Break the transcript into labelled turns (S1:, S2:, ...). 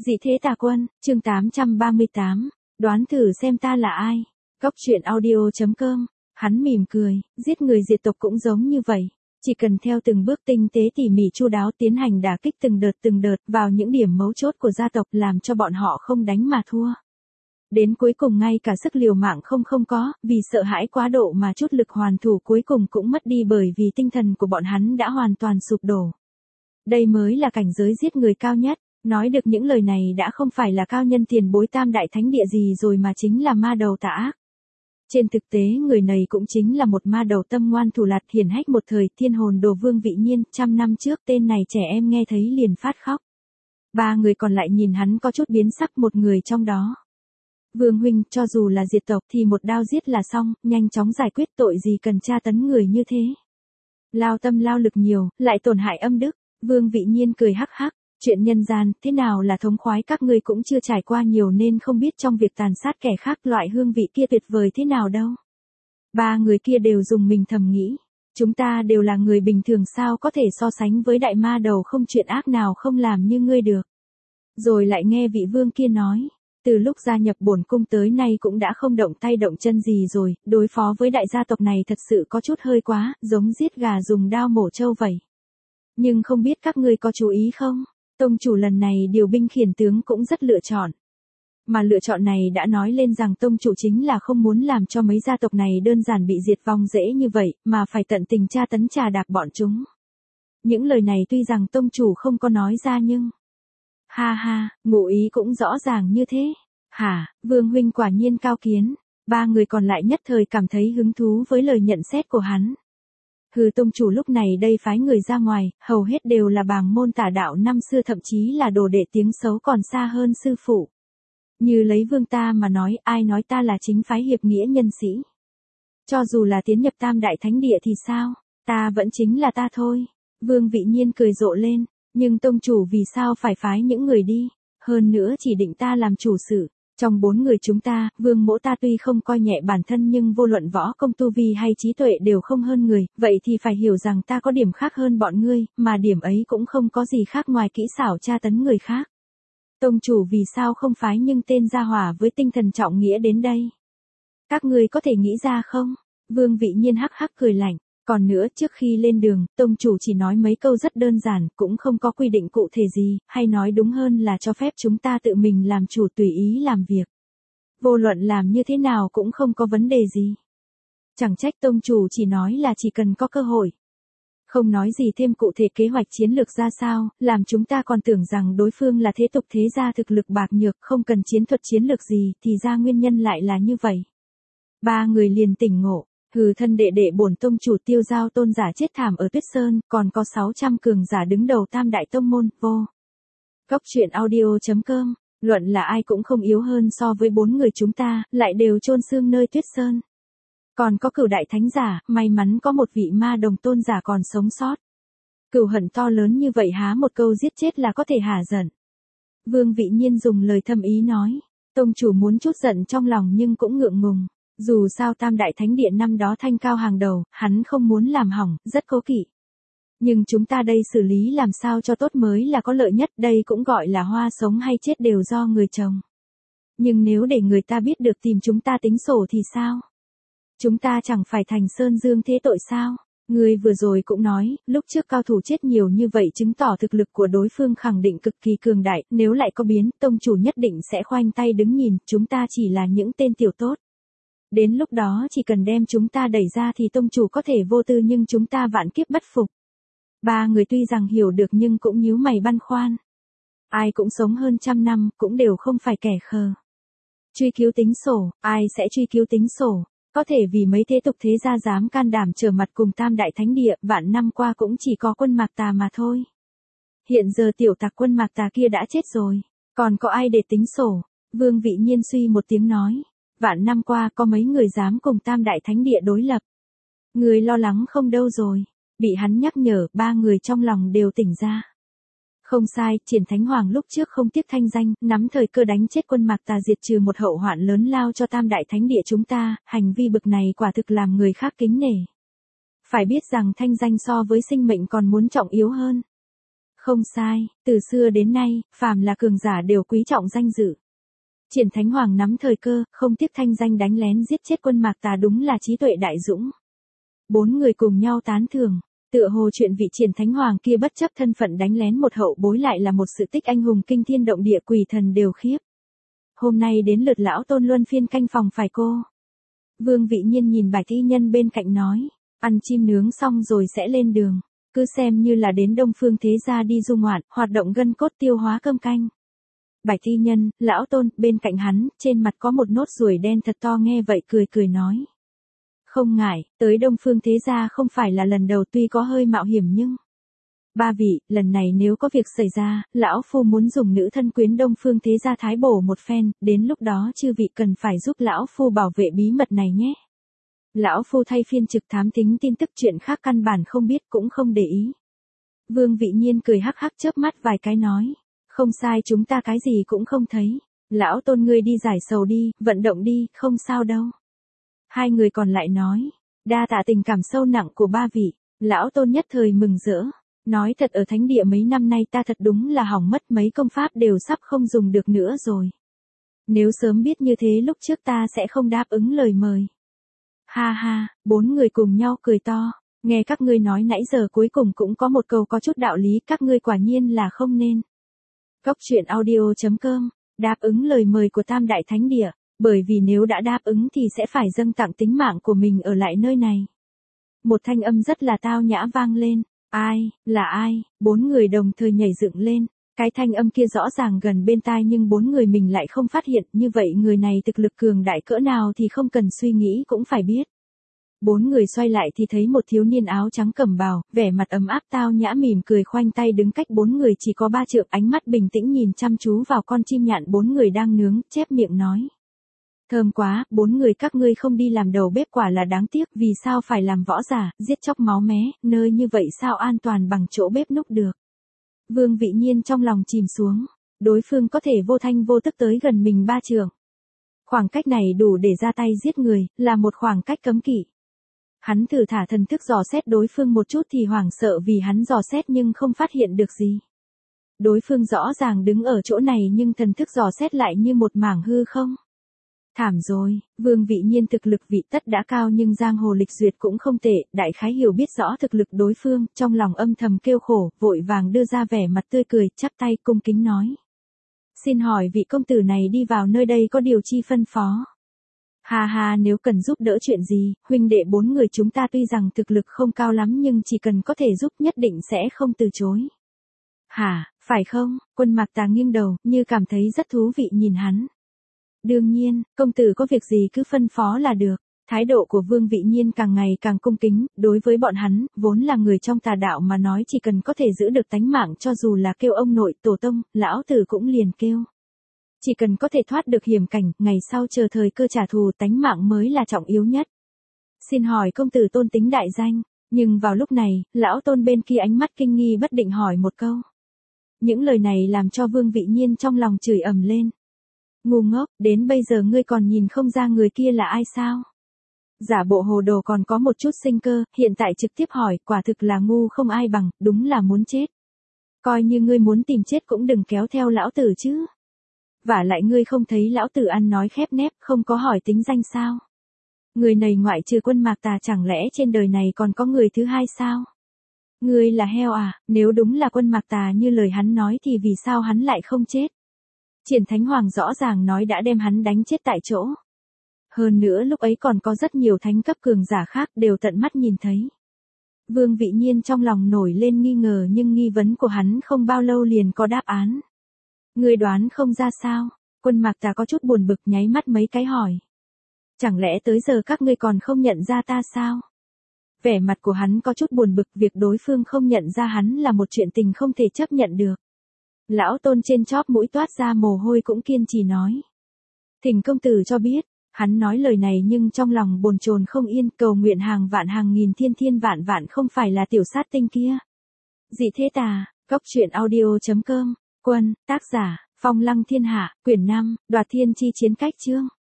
S1: Dị thế tà quân, chương 838, đoán thử xem ta là ai. Góc truyện audio.com, hắn mỉm cười, giết người diệt tộc cũng giống như vậy. Chỉ cần theo từng bước tinh tế tỉ mỉ chu đáo tiến hành đả kích từng đợt vào những điểm mấu chốt của gia tộc làm cho bọn họ không đánh mà thua. Đến cuối cùng ngay cả sức liều mạng không có, vì sợ hãi quá độ mà chút lực hoàn thủ cuối cùng cũng mất đi bởi vì tinh thần của bọn hắn đã hoàn toàn sụp đổ. Đây mới là cảnh giới giết người cao nhất. Nói được những lời này đã không phải là cao nhân tiền bối tam đại thánh địa gì rồi mà chính là ma đầu tà ác. Trên thực tế người này cũng chính là một ma đầu tâm ngoan thủ lạt hiển hách một thời thiên hồn đồ Vương Vị Nhiên, 100 năm trước tên này trẻ em nghe thấy liền phát khóc. Ba người còn lại nhìn hắn có chút biến sắc, một người trong đó. Vương huynh, cho dù là diệt tộc thì một đao giết là xong, nhanh chóng giải quyết, tội gì cần tra tấn người như thế. Lao tâm lao lực nhiều, lại tổn hại âm đức. Vương Vị Nhiên cười hắc hắc. Chuyện nhân gian, thế nào là thống khoái các ngươi cũng chưa trải qua nhiều nên không biết trong việc tàn sát kẻ khác loại hương vị kia tuyệt vời thế nào đâu. Ba người kia đều dùng mình thầm nghĩ. Chúng ta đều là người bình thường sao có thể so sánh với đại ma đầu không chuyện ác nào không làm như ngươi được. Rồi lại nghe vị vương kia nói. Từ lúc gia nhập bổn cung tới nay cũng đã không động tay động chân gì rồi, đối phó với đại gia tộc này thật sự có chút hơi quá, giống giết gà dùng đao mổ trâu vậy. Nhưng không biết các ngươi có chú ý không? Tông chủ lần này điều binh khiển tướng cũng rất lựa chọn. Mà lựa chọn này đã nói lên rằng tông chủ chính là không muốn làm cho mấy gia tộc này đơn giản bị diệt vong dễ như vậy, mà phải tận tình tra tấn trà đạp bọn chúng. Những lời này tuy rằng tông chủ không có nói ra nhưng... Ha ha, ngụ ý cũng rõ ràng như thế. Hả, Vương huynh quả nhiên cao kiến. Ba người còn lại nhất thời cảm thấy hứng thú với lời nhận xét của hắn. Tông chủ lúc này đây phái người ra ngoài, hầu hết đều là bàng môn tả đạo năm xưa, thậm chí là đồ đệ tiếng xấu còn xa hơn sư phụ. Như lấy vương ta mà nói, ai nói ta là chính phái hiệp nghĩa nhân sĩ. Cho dù là tiến nhập tam đại thánh địa thì sao, ta vẫn chính là ta thôi. Vương Vị Nhiên cười rộ lên, nhưng tông chủ vì sao phải phái những người đi, hơn nữa chỉ định ta làm chủ sự. Trong 4 người chúng ta, Vương mỗ ta tuy không coi nhẹ bản thân nhưng vô luận võ công tu vi hay trí tuệ đều không hơn người, vậy thì phải hiểu rằng ta có điểm khác hơn bọn ngươi, mà điểm ấy cũng không có gì khác ngoài kỹ xảo tra tấn người khác. Tông chủ vì sao không phái nhưng tên gia hỏa với tinh thần trọng nghĩa đến đây? Các ngươi có thể nghĩ ra không? Vương Vị Nhiên hắc hắc cười lạnh. Còn nữa, trước khi lên đường, tông chủ chỉ nói mấy câu rất đơn giản, cũng không có quy định cụ thể gì, hay nói đúng hơn là cho phép chúng ta tự mình làm chủ tùy ý làm việc. Vô luận làm như thế nào cũng không có vấn đề gì. Chẳng trách tông chủ chỉ nói là chỉ cần có cơ hội. Không nói gì thêm cụ thể kế hoạch chiến lược ra sao, làm chúng ta còn tưởng rằng đối phương là thế tục thế gia thực lực bạc nhược, không cần chiến thuật chiến lược gì, thì ra nguyên nhân lại là như vậy. Ba người liền tỉnh ngộ. Thân đệ đệ bổn tông chủ Tiêu Giao tôn giả chết thảm ở Tuyết Sơn, còn có 600 cường giả đứng đầu tam đại tông môn, vô. Góc truyện audio.com, luận là ai cũng không yếu hơn so với 4 người chúng ta, lại đều chôn xương nơi Tuyết Sơn. Còn có Cửu đại thánh giả, may mắn có một vị ma đồng tôn giả còn sống sót. Cửu hận to lớn như vậy há một câu giết chết là có thể hả giận. Vương Vị Nhiên dùng lời thâm ý nói, tông chủ muốn chút giận trong lòng nhưng cũng ngượng ngùng. Dù sao tam đại thánh địa năm đó thanh cao hàng đầu, hắn không muốn làm hỏng, rất cố kỵ. Nhưng chúng ta đây xử lý làm sao cho tốt mới là có lợi nhất, đây cũng gọi là hoa sống hay chết đều do người trồng. Nhưng nếu để người ta biết được tìm chúng ta tính sổ thì sao? Chúng ta chẳng phải thành sơn dương thế tội sao? Người vừa rồi cũng nói, lúc trước cao thủ chết nhiều như vậy chứng tỏ thực lực của đối phương khẳng định cực kỳ cường đại, nếu lại có biến, tông chủ nhất định sẽ khoanh tay đứng nhìn, chúng ta chỉ là những tên tiểu tốt. Đến lúc đó chỉ cần đem chúng ta đẩy ra thì tông chủ có thể vô tư nhưng chúng ta vạn kiếp bất phục. Ba người tuy rằng hiểu được nhưng cũng nhíu mày băn khoăn. Ai cũng sống hơn 100 năm, cũng đều không phải kẻ khờ. Truy cứu tính sổ, ai sẽ truy cứu tính sổ? Có thể vì mấy thế tục thế gia dám can đảm trở mặt cùng tam đại thánh địa, vạn năm qua cũng chỉ có quân Mạc Tà mà thôi. Hiện giờ tiểu tặc quân Mạc Tà kia đã chết rồi, còn có ai để tính sổ? Vương Vị Nhiên suy một tiếng nói. Vạn năm qua có mấy người dám cùng tam đại thánh địa đối lập. Người lo lắng không đâu rồi. Bị hắn nhắc nhở, ba người trong lòng đều tỉnh ra. Không sai, Triển Thánh Hoàng lúc trước không tiếc thanh danh, nắm thời cơ đánh chết quân Mạc Tà diệt trừ một hậu hoạn lớn lao cho tam đại thánh địa chúng ta, hành vi bực này quả thực làm người khác kính nể. Phải biết rằng thanh danh so với sinh mệnh còn muốn trọng yếu hơn. Không sai, từ xưa đến nay, phàm là cường giả đều quý trọng danh dự. Triển Thánh Hoàng nắm thời cơ, không tiếc thanh danh đánh lén giết chết quân Mạc Tà đúng là trí tuệ đại dũng. Bốn người cùng nhau tán thưởng, tựa hồ chuyện vị Triển Thánh Hoàng kia bất chấp thân phận đánh lén một hậu bối lại là một sự tích anh hùng kinh thiên động địa, quỷ thần đều khiếp. Hôm nay đến lượt lão Tôn luân phiên canh phòng phải cô. Vương Vị Nhiên nhìn Bạch Y Nhân bên cạnh nói, ăn chim nướng xong rồi sẽ lên đường, cứ xem như là đến Đông Phương thế gia đi du ngoạn, hoạt động gân cốt tiêu hóa cơm canh. Bạch Y Nhân, lão Tôn, bên cạnh hắn, trên mặt có một nốt ruồi đen thật to, nghe vậy cười cười nói. Không ngại, tới Đông Phương thế gia không phải là lần đầu, tuy có hơi mạo hiểm nhưng... Ba vị, lần này nếu có việc xảy ra, lão phu muốn dùng nữ thân quyến Đông Phương thế gia thái bổ một phen, đến lúc đó chư vị cần phải giúp lão phu bảo vệ bí mật này nhé. Lão phu thay phiên trực thám thính tin tức, chuyện khác căn bản không biết cũng không để ý. Vương Vị Nhiên cười hắc hắc chớp mắt vài cái nói. Không sai, chúng ta cái gì cũng không thấy. Lão Tôn ngươi đi giải sầu đi, vận động đi, không sao đâu. Hai người còn lại nói. Đa tạ tình cảm sâu nặng của ba vị. Lão Tôn nhất thời mừng rỡ. Nói thật, ở thánh địa mấy năm nay ta thật đúng là hỏng mất, mấy công pháp đều sắp không dùng được nữa rồi. Nếu sớm biết như thế lúc trước ta sẽ không đáp ứng lời mời. Ha ha, bốn người cùng nhau cười to. Nghe các ngươi nói nãy giờ cuối cùng cũng có một câu có chút đạo lý, các ngươi quả nhiên là không nên. Cốc truyện audio.com, đáp ứng lời mời của Tam Đại Thánh Địa, bởi vì nếu đã đáp ứng thì sẽ phải dâng tặng tính mạng của mình ở lại nơi này. Một thanh âm rất là tao nhã vang lên. Ai, là ai? Bốn người đồng thời nhảy dựng lên. Cái thanh âm kia rõ ràng gần bên tai nhưng bốn người mình lại không phát hiện, như vậy người này thực lực cường đại cỡ nào thì không cần suy nghĩ cũng phải biết. Bốn người xoay lại thì thấy một thiếu niên áo trắng cẩm bào, vẻ mặt ấm áp tao nhã mỉm cười khoanh tay đứng cách bốn người chỉ có 3 trượng, ánh mắt bình tĩnh nhìn chăm chú vào con chim nhạn bốn người đang nướng, chép miệng nói. Thơm quá, bốn người các ngươi không đi làm đầu bếp quả là đáng tiếc, vì sao phải làm võ giả, giết chóc máu mé, nơi như vậy sao an toàn bằng chỗ bếp núc được. Vương Vị Nhiên trong lòng chìm xuống, đối phương có thể vô thanh vô tức tới gần mình 3 trượng. Khoảng cách này đủ để ra tay giết người, là một khoảng cách cấm kỵ. Hắn thử thả thần thức dò xét đối phương một chút thì hoảng sợ vì hắn dò xét nhưng không phát hiện được gì. Đối phương rõ ràng đứng ở chỗ này nhưng thần thức dò xét lại như một mảng hư không. Thảm rồi, Vương Vị Nhiên thực lực vị tất đã cao nhưng giang hồ lịch duyệt cũng không tệ, đại khái hiểu biết rõ thực lực đối phương, trong lòng âm thầm kêu khổ, vội vàng đưa ra vẻ mặt tươi cười, chắp tay cung kính nói. Xin hỏi vị công tử này đi vào nơi đây có điều chi phân phó? Ha ha, nếu cần giúp đỡ chuyện gì, huynh đệ bốn người chúng ta tuy rằng thực lực không cao lắm nhưng chỉ cần có thể giúp nhất định sẽ không từ chối. Hả, phải không? Quân Mạc Tà nghiêng đầu, như cảm thấy rất thú vị nhìn hắn. Đương nhiên, công tử có việc gì cứ phân phó là được. Thái độ của Vương Vị Nhiên càng ngày càng cung kính, đối với bọn hắn, vốn là người trong tà đạo mà nói chỉ cần có thể giữ được tánh mạng cho dù là kêu ông nội, tổ tông, lão tử cũng liền kêu. Chỉ cần có thể thoát được hiểm cảnh, ngày sau chờ thời cơ trả thù tánh mạng mới là trọng yếu nhất. Xin hỏi công tử tôn tính đại danh, nhưng vào lúc này, lão Tôn bên kia ánh mắt kinh nghi bất định hỏi một câu. Những lời này làm cho Vương Vị Nhiên trong lòng chửi ầm lên. Ngu ngốc, đến bây giờ ngươi còn nhìn không ra người kia là ai sao? Giả bộ hồ đồ còn có một chút sinh cơ, hiện tại trực tiếp hỏi, quả thực là ngu không ai bằng, đúng là muốn chết. Coi như ngươi muốn tìm chết cũng đừng kéo theo lão tử chứ. Vả lại ngươi không thấy lão tử ăn nói khép nép, không có hỏi tính danh sao? Người này ngoại trừ Quân Mạc Tà chẳng lẽ trên đời này còn có người thứ hai sao? Ngươi là heo à, nếu đúng là Quân Mạc Tà như lời hắn nói thì vì sao hắn lại không chết? Triển Thánh Hoàng rõ ràng nói đã đem hắn đánh chết tại chỗ. Hơn nữa lúc ấy còn có rất nhiều thánh cấp cường giả khác đều tận mắt nhìn thấy. Vương Vị Nhiên trong lòng nổi lên nghi ngờ nhưng nghi vấn của hắn không bao lâu liền có đáp án. Ngươi đoán không ra sao? Quân Mạc Tà có chút buồn bực nháy mắt mấy cái hỏi. Chẳng lẽ tới giờ các ngươi còn không nhận ra ta sao? Vẻ mặt của hắn có chút buồn bực, việc đối phương không nhận ra hắn là một chuyện tình không thể chấp nhận được. Lão Tôn trên chóp mũi toát ra mồ hôi cũng kiên trì nói. Thỉnh công tử cho biết, hắn nói lời này nhưng trong lòng bồn chồn không yên, cầu nguyện hàng vạn hàng nghìn thiên thiên vạn vạn không phải là tiểu sát tinh kia. Dị thế tà, cốc truyện audio.com, Quân, tác giả, Phong Lăng Thiên Hạ, quyển 5, Đoạt Thiên Chi Chiến Cách chương.